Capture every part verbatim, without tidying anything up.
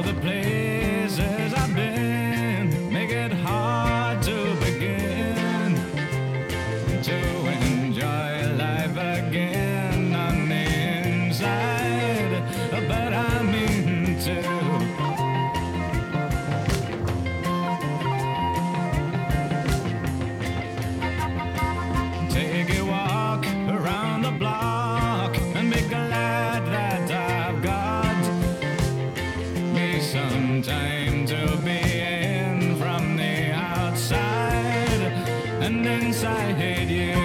the places I've been make it hard to begin to enjoy life again on the inside, but I mean to. Take a walk around the block and be glad that I've got me some time to be in from the outside and inside you.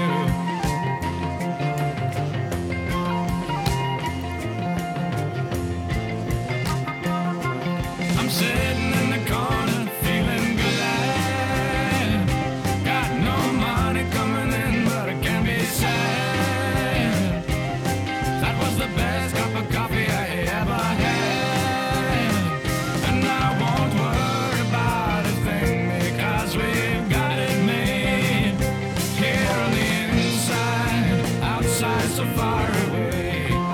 I'm sitting in the corner feeling glad. Got no money coming in, but I can't be sad. That was the best cup of coffee I ever had. And I won't worry about a thing because we've got it made. Here on the inside, outside so far away.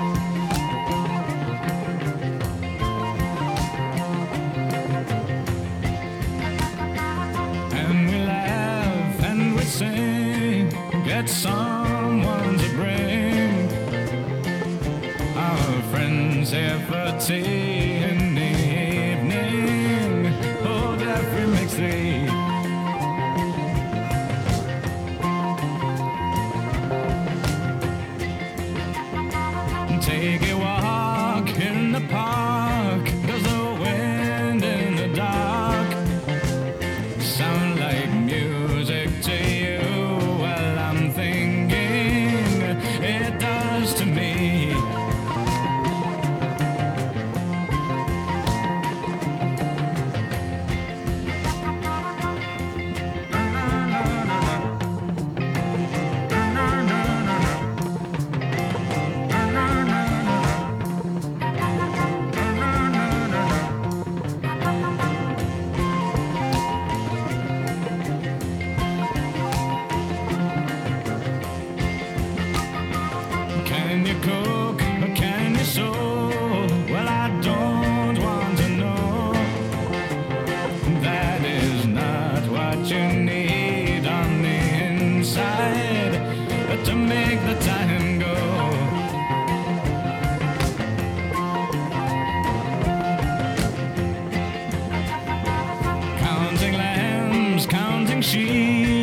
And we laugh and we sing, get someone to bring our friends here for tea in the evening. Oh, Jeffrey makes three. Take a walk in the park, does the wind in the dark sound like music to you? Well, I'm thinking it does to me. Can you cook or can you sew? Well, I don't want to know. That is not what you need on the inside to make the time go. Counting lambs, counting sheep,